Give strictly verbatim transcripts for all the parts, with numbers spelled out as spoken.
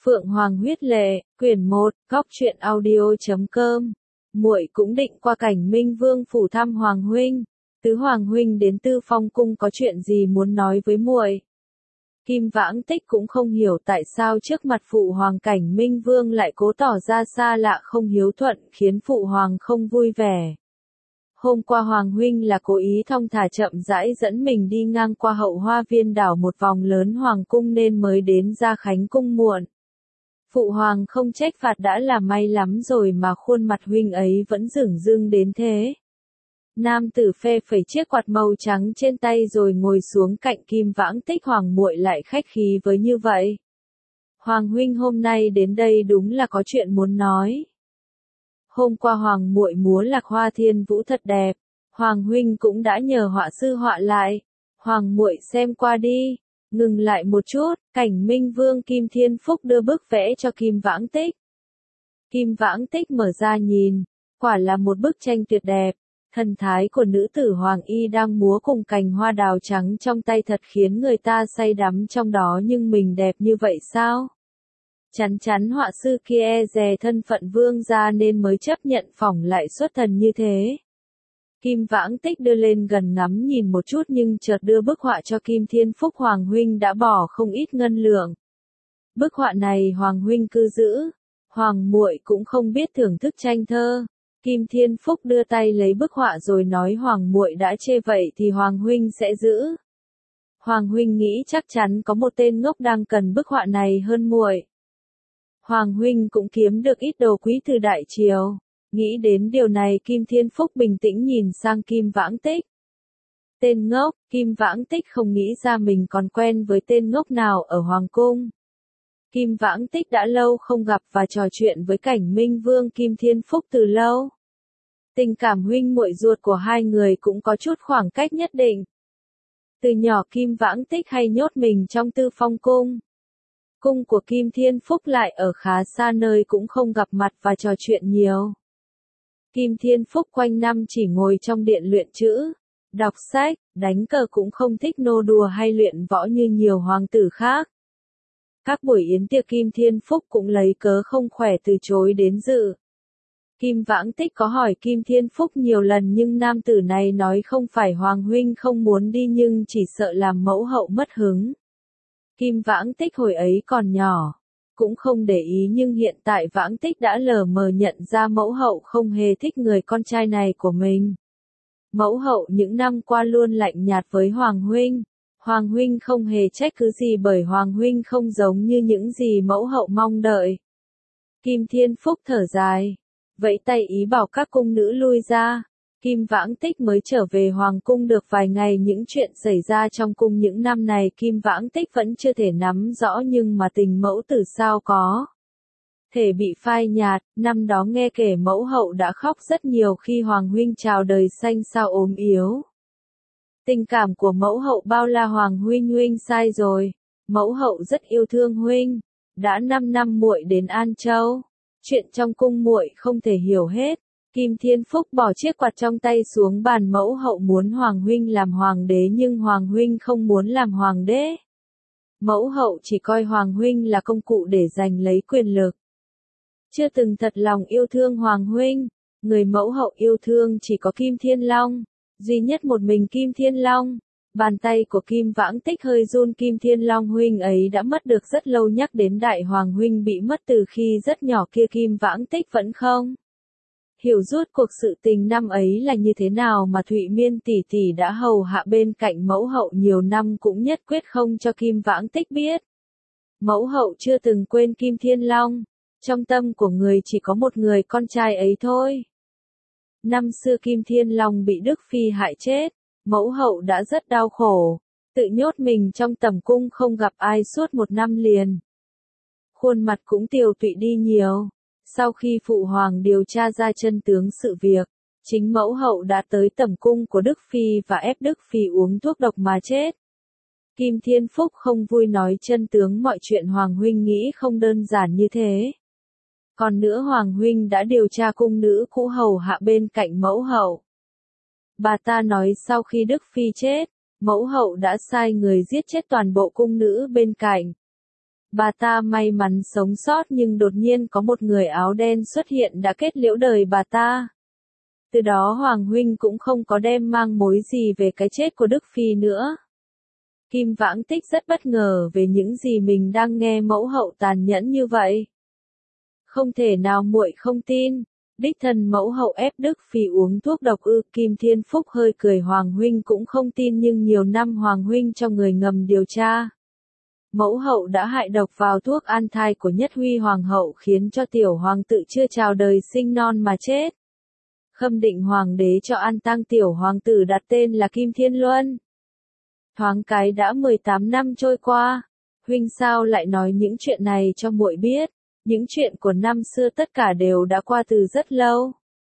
Phượng Hoàng huyết lệ, quyển một, góc truyện audio chấm com. Muội cũng định qua Cảnh Minh Vương phủ thăm Hoàng huynh. Tứ Hoàng huynh đến Tư Phong cung có chuyện gì muốn nói với muội? Kim Vãng Tích cũng không hiểu tại sao trước mặt phụ hoàng Cảnh Minh Vương lại cố tỏ ra xa lạ không hiếu thuận, khiến phụ hoàng không vui vẻ. Hôm qua Hoàng huynh là cố ý thong thả chậm rãi dẫn mình đi ngang qua Hậu Hoa Viên đảo một vòng lớn hoàng cung nên mới đến Gia Khánh cung muộn. Phụ hoàng không trách phạt đã là may lắm rồi mà khuôn mặt huynh ấy vẫn dửng dưng đến thế. Nam tử phe phẩy chiếc quạt màu trắng trên tay rồi ngồi xuống cạnh Kim Vãng Tích. Hoàng muội lại khách khí với như vậy. Hoàng huynh hôm nay đến đây đúng là có chuyện muốn nói. Hôm qua hoàng muội múa Lạc Hoa Thiên Vũ thật đẹp, hoàng huynh cũng đã nhờ họa sư họa lại. Hoàng muội xem qua đi. Ngừng lại một chút, Cảnh Minh Vương Kim Thiên Phúc đưa bức vẽ cho Kim Vãng Tích. Kim Vãng Tích mở ra nhìn, quả là một bức tranh tuyệt đẹp. Thần thái của nữ tử Hoàng Y đang múa cùng cành hoa đào trắng trong tay thật khiến người ta say đắm trong đó, nhưng mình đẹp như vậy sao? Chắn chắn họa sư kia e dè thân phận vương gia nên mới chấp nhận phỏng lại xuất thần như thế. Kim Vãng Tích đưa lên gần ngắm nhìn một chút nhưng chợt đưa bức họa cho Kim Thiên Phúc. Hoàng huynh đã bỏ không ít ngân lượng. Bức họa này Hoàng huynh cứ giữ. Hoàng muội cũng không biết thưởng thức tranh thơ. Kim Thiên Phúc đưa tay lấy bức họa rồi nói Hoàng muội đã chê vậy thì Hoàng huynh sẽ giữ. Hoàng huynh nghĩ chắc chắn có một tên ngốc đang cần bức họa này hơn muội. Hoàng huynh cũng kiếm được ít đồ quý từ đại triều. Nghĩ đến điều này Kim Thiên Phúc bình tĩnh nhìn sang Kim Vãng Tích. Tên ngốc, Kim Vãng Tích không nghĩ ra mình còn quen với tên ngốc nào ở Hoàng cung. Kim Vãng Tích đã lâu không gặp và trò chuyện với Cảnh Minh Vương Kim Thiên Phúc từ lâu. Tình cảm huynh muội ruột của hai người cũng có chút khoảng cách nhất định. Từ nhỏ Kim Vãng Tích hay nhốt mình trong Tư Phong cung. Cung của Kim Thiên Phúc lại ở khá xa nơi cũng không gặp mặt và trò chuyện nhiều. Kim Thiên Phúc quanh năm chỉ ngồi trong điện luyện chữ, đọc sách, đánh cờ, cũng không thích nô đùa hay luyện võ như nhiều hoàng tử khác. Các buổi yến tiệc Kim Thiên Phúc cũng lấy cớ không khỏe từ chối đến dự. Kim Vãng Tích có hỏi Kim Thiên Phúc nhiều lần nhưng nam tử này nói không phải Hoàng huynh không muốn đi nhưng chỉ sợ làm mẫu hậu mất hứng. Kim Vãng Tích hồi ấy còn nhỏ, cũng không để ý nhưng hiện tại Vãng Tích đã lờ mờ nhận ra mẫu hậu không hề thích người con trai này của mình. Mẫu hậu những năm qua luôn lạnh nhạt với Hoàng huynh. Hoàng huynh không hề trách cứ gì bởi Hoàng huynh không giống như những gì mẫu hậu mong đợi. Kim Thiên Phúc thở dài, vẫy tay ý bảo các cung nữ lui ra. Kim Vãng Tích mới trở về Hoàng cung được vài ngày, những chuyện xảy ra trong cung những năm này Kim Vãng Tích vẫn chưa thể nắm rõ, nhưng mà tình mẫu tử sao có thể bị phai nhạt. Năm đó nghe kể mẫu hậu đã khóc rất nhiều khi Hoàng huynh chào đời xanh sao ốm yếu. Tình cảm của mẫu hậu bao la Hoàng huynh huynh sai rồi. Mẫu hậu rất yêu thương huynh. Đã năm năm muội đến An Châu. Chuyện trong cung muội không thể hiểu hết. Kim Thiên Phúc bỏ chiếc quạt trong tay xuống bàn. Mẫu hậu muốn Hoàng huynh làm hoàng đế nhưng Hoàng huynh không muốn làm hoàng đế. Mẫu hậu chỉ coi Hoàng huynh là công cụ để giành lấy quyền lực. Chưa từng thật lòng yêu thương Hoàng huynh. Người mẫu hậu yêu thương chỉ có Kim Thiên Long. Duy nhất một mình Kim Thiên Long. Bàn tay của Kim Vãng Tích hơi run. Kim Thiên Long huynh ấy đã mất được rất lâu. Nhắc đến đại hoàng huynh bị mất từ khi rất nhỏ kia Kim Vãng Tích vẫn không hiểu rốt cuộc sự tình năm ấy là như thế nào mà Thụy Miên tỷ tỷ đã hầu hạ bên cạnh mẫu hậu nhiều năm cũng nhất quyết không cho Kim Vãng Tích biết. Mẫu hậu chưa từng quên Kim Thiên Long. Trong tâm của người chỉ có một người con trai ấy thôi. Năm xưa Kim Thiên Long bị Đức Phi hại chết. Mẫu hậu đã rất đau khổ. Tự nhốt mình trong tầm cung không gặp ai suốt một năm liền. Khuôn mặt cũng tiều tụy đi nhiều. Sau khi phụ hoàng điều tra ra chân tướng sự việc, chính mẫu hậu đã tới tẩm cung của Đức Phi và ép Đức Phi uống thuốc độc mà chết. Kim Thiên Phúc không vui nói chân tướng mọi chuyện. Hoàng huynh nghĩ không đơn giản như thế. Còn nữa Hoàng huynh đã điều tra cung nữ cũ hầu hạ bên cạnh mẫu hậu. Bà ta nói sau khi Đức Phi chết, mẫu hậu đã sai người giết chết toàn bộ cung nữ bên cạnh. Bà ta may mắn sống sót nhưng đột nhiên có một người áo đen xuất hiện đã kết liễu đời bà ta. Từ đó Hoàng huynh cũng không có đem mang mối gì về cái chết của Đức Phi nữa. Kim Vãng Tích rất bất ngờ về những gì mình đang nghe, mẫu hậu tàn nhẫn như vậy. Không thể nào, muội không tin. Đích thân mẫu hậu ép Đức Phi uống thuốc độc ư? Kim Thiên Phúc hơi cười, Hoàng huynh cũng không tin nhưng nhiều năm Hoàng huynh cho người ngầm điều tra. Mẫu hậu đã hại độc vào thuốc an thai của Nhất Huy Hoàng hậu khiến cho tiểu hoàng tự chưa chào đời sinh non mà chết. Khâm Định Hoàng đế cho an tang tiểu hoàng tử đặt tên là Kim Thiên Luân. Thoáng cái đã mười tám năm trôi qua, huynh sao lại nói những chuyện này cho muội biết? Những chuyện của năm xưa tất cả đều đã qua từ rất lâu.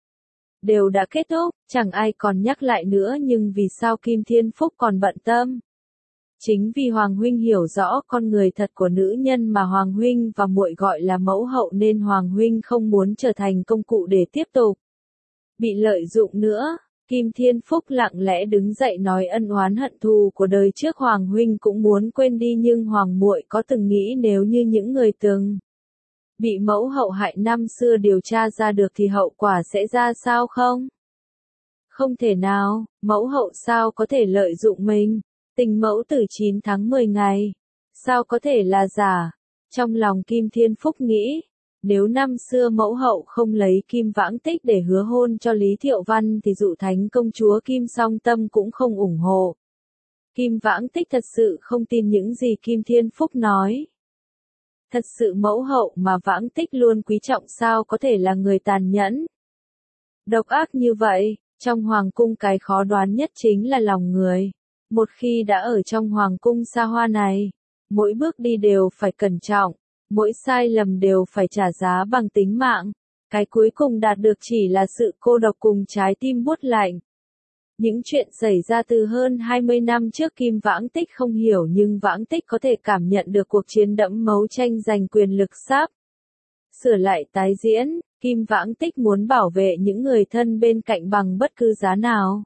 Đều đã kết thúc, chẳng ai còn nhắc lại nữa, nhưng vì sao Kim Thiên Phúc còn bận tâm? Chính vì Hoàng huynh hiểu rõ con người thật của nữ nhân mà Hoàng huynh và muội gọi là mẫu hậu nên Hoàng huynh không muốn trở thành công cụ để tiếp tục bị lợi dụng nữa. Kim Thiên Phúc lặng lẽ đứng dậy nói, ân oán hận thù của đời trước Hoàng huynh cũng muốn quên đi, nhưng Hoàng muội có từng nghĩ nếu như những người từng bị mẫu hậu hại năm xưa điều tra ra được thì hậu quả sẽ ra sao không? Không thể nào, mẫu hậu sao có thể lợi dụng mình? Tình mẫu tử chín tháng mười ngày, sao có thể là giả? Trong lòng Kim Thiên Phúc nghĩ, nếu năm xưa mẫu hậu không lấy Kim Vãng Tích để hứa hôn cho Lý Thiệu Văn thì dụ thánh công chúa Kim Song Tâm cũng không ủng hộ. Kim Vãng Tích thật sự không tin những gì Kim Thiên Phúc nói. Thật sự mẫu hậu mà Vãng Tích luôn quý trọng sao có thể là người tàn nhẫn, độc ác như vậy? Trong hoàng cung cái khó đoán nhất chính là lòng người. Một khi đã ở trong hoàng cung xa hoa này, mỗi bước đi đều phải cẩn trọng, mỗi sai lầm đều phải trả giá bằng tính mạng. Cái cuối cùng đạt được chỉ là sự cô độc cùng trái tim buốt lạnh. Những chuyện xảy ra từ hơn hai mươi năm trước Kim Vãng Tích không hiểu, nhưng Vãng Tích có thể cảm nhận được cuộc chiến đẫm máu tranh giành quyền lực sắp sửa lại tái diễn. Kim Vãng Tích muốn bảo vệ những người thân bên cạnh bằng bất cứ giá nào.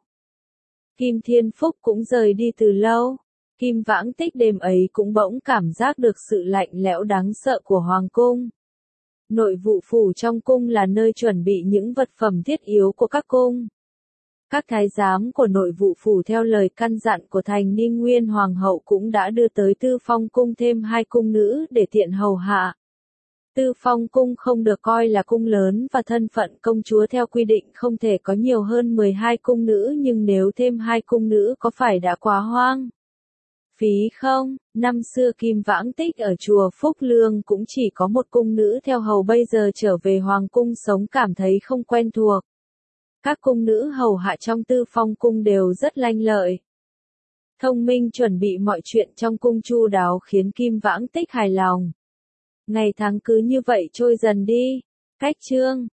Kim Thiên Phúc cũng rời đi từ lâu. Kim Vãng Tích đêm ấy cũng bỗng cảm giác được sự lạnh lẽo đáng sợ của hoàng cung. Nội vụ phủ trong cung là nơi chuẩn bị những vật phẩm thiết yếu của các cung. Các thái giám của nội vụ phủ theo lời căn dặn của Thành Ninh Nguyên Hoàng hậu cũng đã đưa tới Tư Phong cung thêm hai cung nữ để tiện hầu hạ. Tư Phong cung không được coi là cung lớn và thân phận công chúa theo quy định không thể có nhiều hơn mười hai cung nữ, nhưng nếu thêm hai cung nữ có phải đã quá hoang phí không? Năm xưa Kim Vãng Tích ở chùa Phúc Lương cũng chỉ có một cung nữ theo hầu, bây giờ trở về hoàng cung sống cảm thấy không quen thuộc. Các cung nữ hầu hạ trong Tư Phong cung đều rất lanh lợi, thông minh, chuẩn bị mọi chuyện trong cung chu đáo khiến Kim Vãng Tích hài lòng. Ngày tháng cứ như vậy trôi dần đi. Cách chương